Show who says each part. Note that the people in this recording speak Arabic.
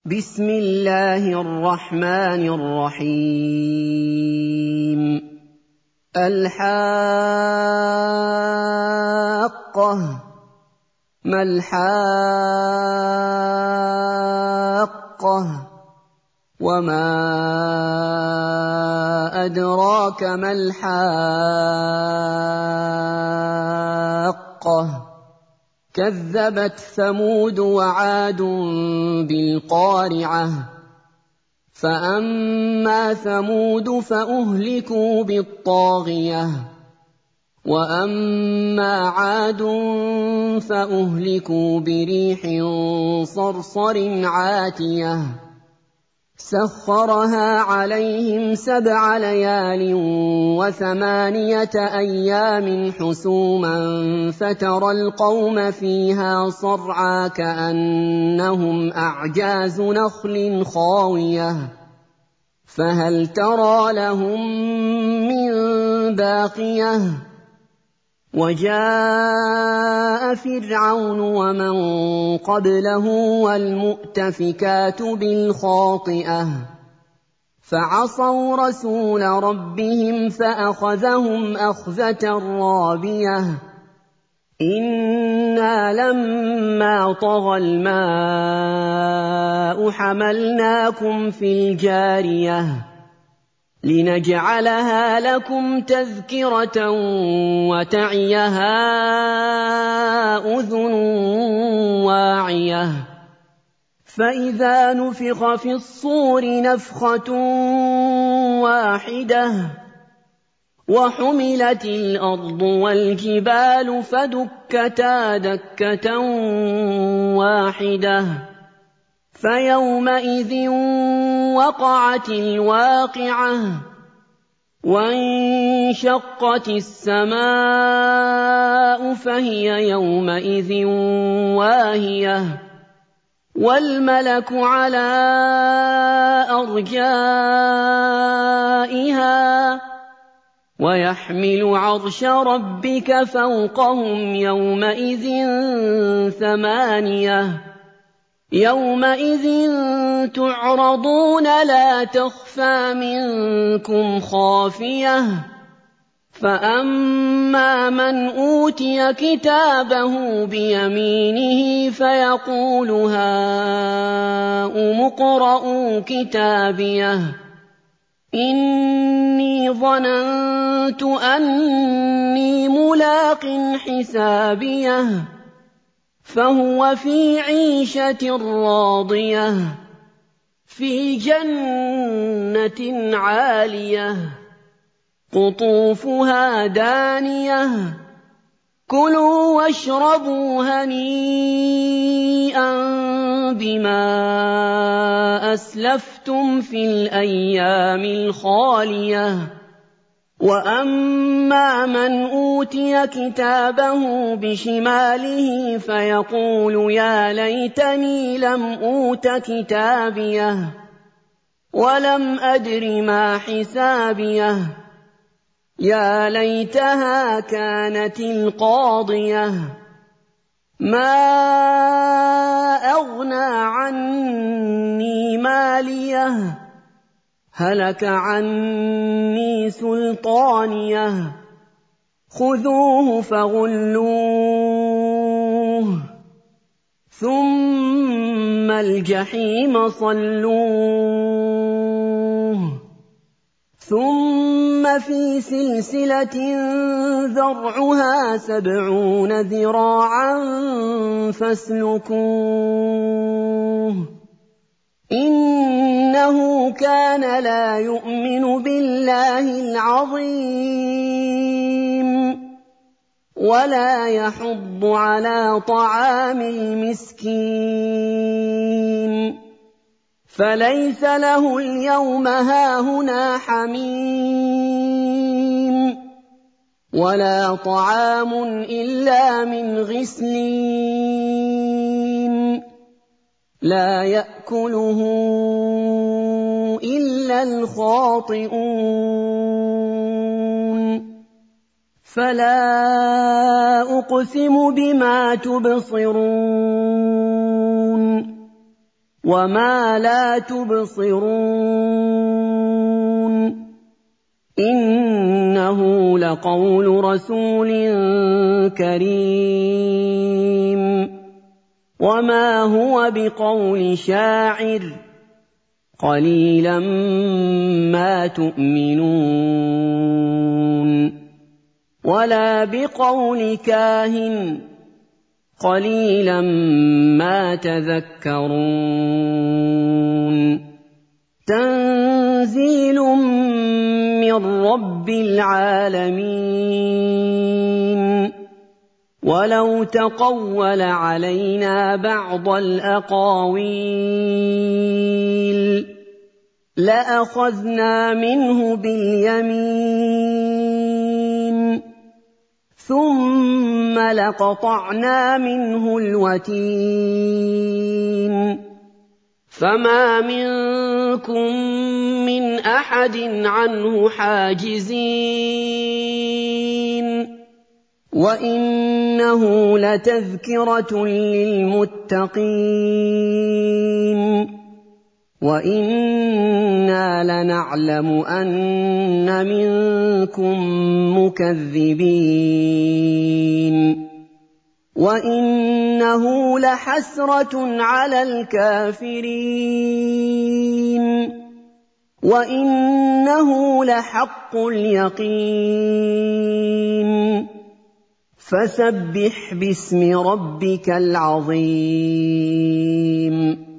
Speaker 1: بسم الله الرحمن الرحيم الحاقة ما الحاقة وما أدراك ما الحاقة كذبت ثمود وعاد بالقارعة فأما ثمود فأهلكوا بالطاغية وأما عاد فأهلكوا بريح صرصر عاتية سخرها عليهم 7 ليال و8 أيام حسوما فترى القوم فيها صرعى كأنهم أعجاز نخل خاوية فهل ترى لهم من باقية وجاء فرعون ومن قبله والمؤتفكات بالخاطئة فعصوا رسول ربهم فأخذهم أخذة رابية إنا لما طغى الماء حملناكم في الجارية لنجعلها لكم تذكرة وتعيها أذن واعية فإذا نفخ في الصور نفخة واحدة وحملت الأرض والجبال فدكتا دكة واحدة فيومئذ وقعت الواقعة وانشقت السماء فهي يومئذ واهية والملك على أرجائها ويحمل عرش ربك فوقهم يومئذ 8 يومئذ تعرضون لا تخفى منكم خافية فأما من أوتي كتابه بيمينه فيقول هاؤم اقرءوا كتابيه إني ظننت أني ملاق حسابيه فهو في عيشة راضية في جنة عالية قطوفها دانية كلوا واشربوا هنيئا بما أسلفتم في الأيام الخالية وأما من أوتي كتابه بشماله فيقول يا ليتني لم أوت كتابيه ولم أدر ما حسابيه يا ليتها كانت القاضية ما أغنى عني ماليه هلك عني سلطانيه خذوه فغلوه ثم الجحيم صلوه ثم في سلسلة ذرعها 70 ذراعا فاسلكوه إنه كان لا يؤمن بالله العظيم ولا يحض على طعام المسكين فليس له اليوم هاهنا حميم ولا طعام إلا من غسلين لا يأكله إلا الخاطئون فلا أقسم بما تبصرون وما لا تبصرون إنه لقول رسول كريم وما هو بقول شاعر قليلا ما تؤمنون ولا بقول كاهن قليلا ما تذكرون تنزيل من رب العالمين ولو تقول علينا بعض الأقاويل لأخذنا منه باليمين ثم لقطعنا منه الوتين فما منكم من أحد عنه حاجزين وإنه لتذكرة للمتقين وإنا لنعلم أن منكم مكذبين وإنه لحسرة على الكافرين وإنه لحق اليقين فسبح باسم ربك العظيم